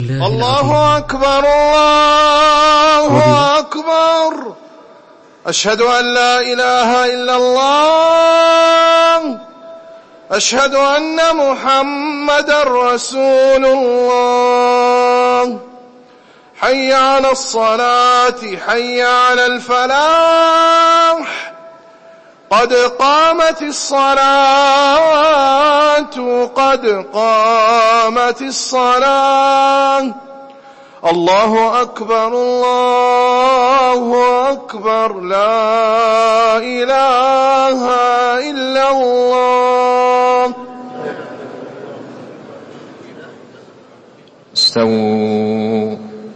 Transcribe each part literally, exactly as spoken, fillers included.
الله أكبر الله أكبر. أشهد أن لا إله إلا الله. أشهد أن محمدًا رسول الله. حي على الصلاة حي على الفلاح. قد قامت الصلاة قد قامت الصلاة. الله أكبر الله أكبر. لا إله إلا الله. استووا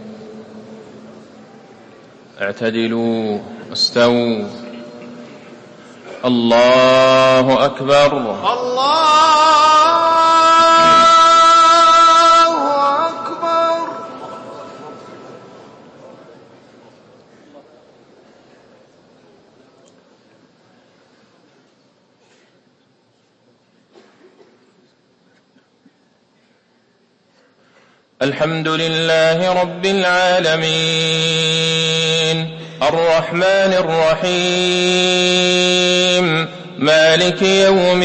اعتدلوا استووا. الله أكبر الله أكبر. الحمد لله رب العالمين الرحمن الرحيم مالك يوم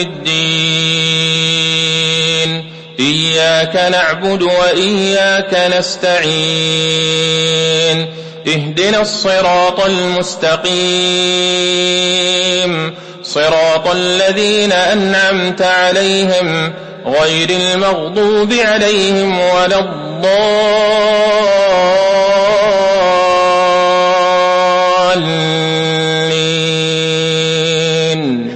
الدين. إياك نعبد وإياك نستعين. اهدنا الصراط المستقيم صراط الذين أنعمت عليهم غير المغضوب عليهم ولا الضالين.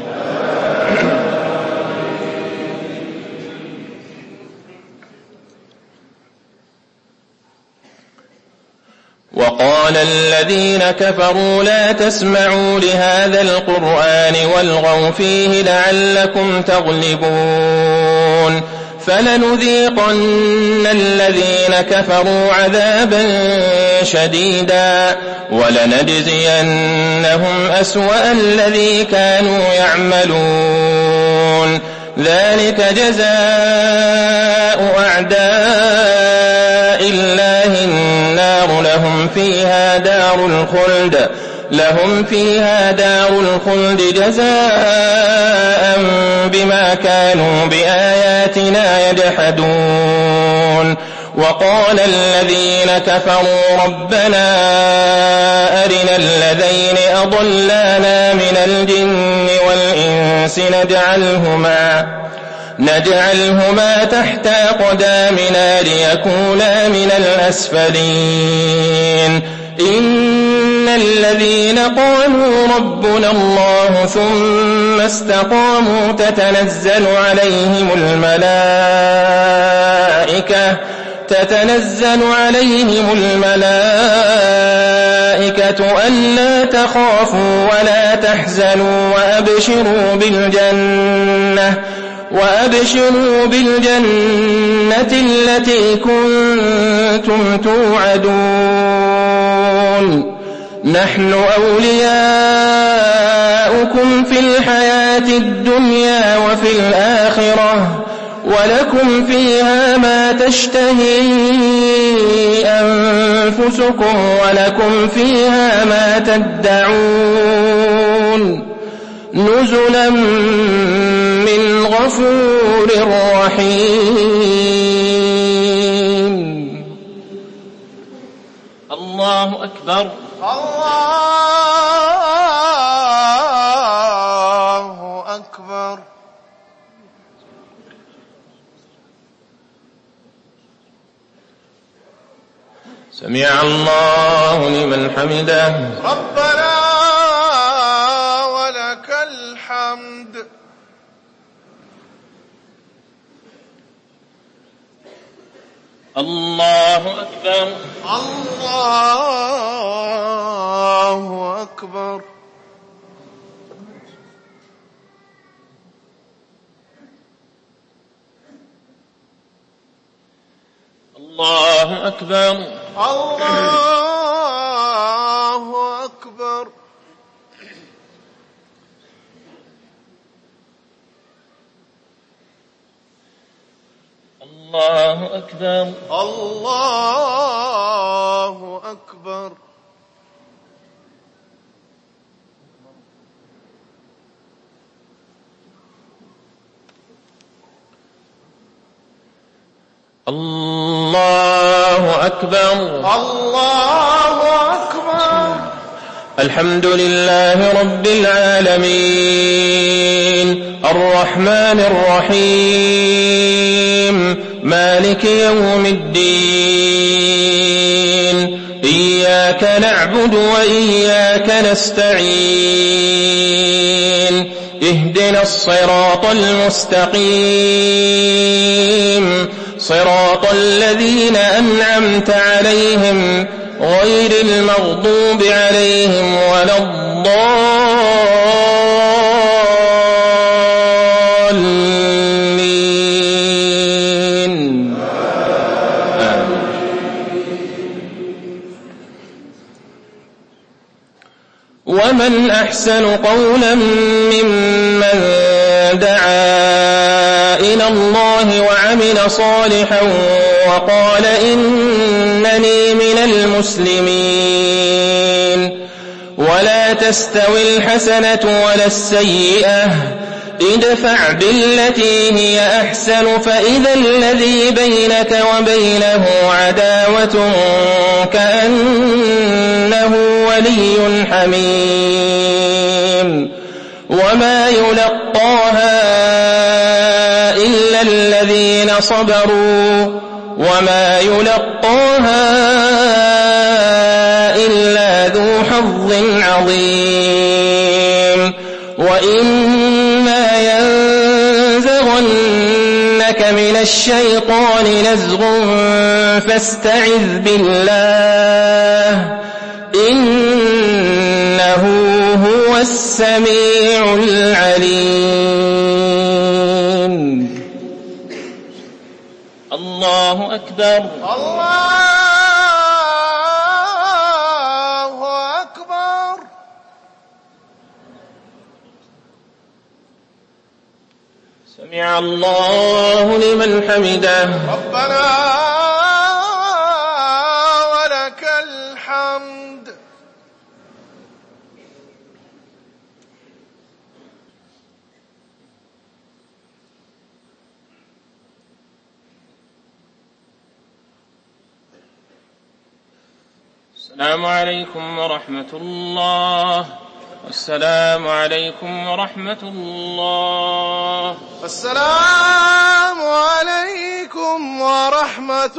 وقال الذين كفروا لا تسمعوا لهذا القرآن والغوا فيه لعلكم تغلبون. فلنذيقن الذين كفروا عذابا شديدا ولنجزينهم أسوأ الذي كانوا يعملون. ذلك جزاء أعداء الله النار لهم فيها دار الخلد لهم فيها دار الخلد جزاء بما كانوا بآياتنا يجحدون. وقال الذين كفروا ربنا أرنا الذين أضلانا من الجن والإنس نجعلهما نجعلهما تحت أقدامنا ليكونا من الأسفلين. إن الذين قالوا ربنا الله ثم استقاموا تتنزل عليهم الملائكة تتنزل عليهم الملائكة ألا تخافوا ولا تحزنوا وأبشروا بالجنة وأبشروا بالجنة التي كنتم توعدون. نحن أولياؤكم في الحياة الدنيا وفي الآخرة ولكم فيها ما تشتهي أنفسكم ولكم فيها ما تدعون. نزلا من غفور رحيم. الله أكبر الله أكبر. سمع الله لمن حمده. ربنا ولك الحمد. الله أكبر الله أكبر. الله أكبر الله أكبر. الله أكبر. الله أكبر. الله أكبر. الله أكبر. الحمد لله رب العالمين الرحمن الرحيم مالك يوم الدين إياك نعبد وإياك نستعين اهدنا الصراط المستقيم صراط الذين أنعمت عليهم غير المغضوب عليهم ولا الضالين. آمين. ومن أحسن قولا ممن دعا إلى الله وعمل صالحا وقال إنني من المسلمين. ولا تستوي الحسنة ولا السيئة ادفع بالتي هي أحسن فإذا الذي بينك وبينه عداوة كأنه ولي حميم. وما يلقاها إلا الذين صبروا وما يلقاها إلا ذو حظ عظيم. وإما ينزغنك من الشيطان نزغ فاستعذ بالله إنه هو السميع العليم. الله أكبر. الله أكبر. سمع الله لمن حمده. ربنا ولك الحمد. السلام عليكم ورحمة الله. السلام عليكم ورحمة الله. السلام عليكم ورحمة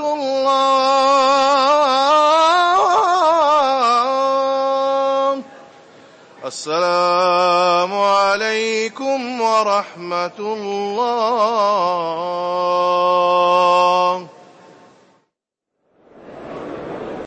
الله. السلام عليكم ورحمة الله.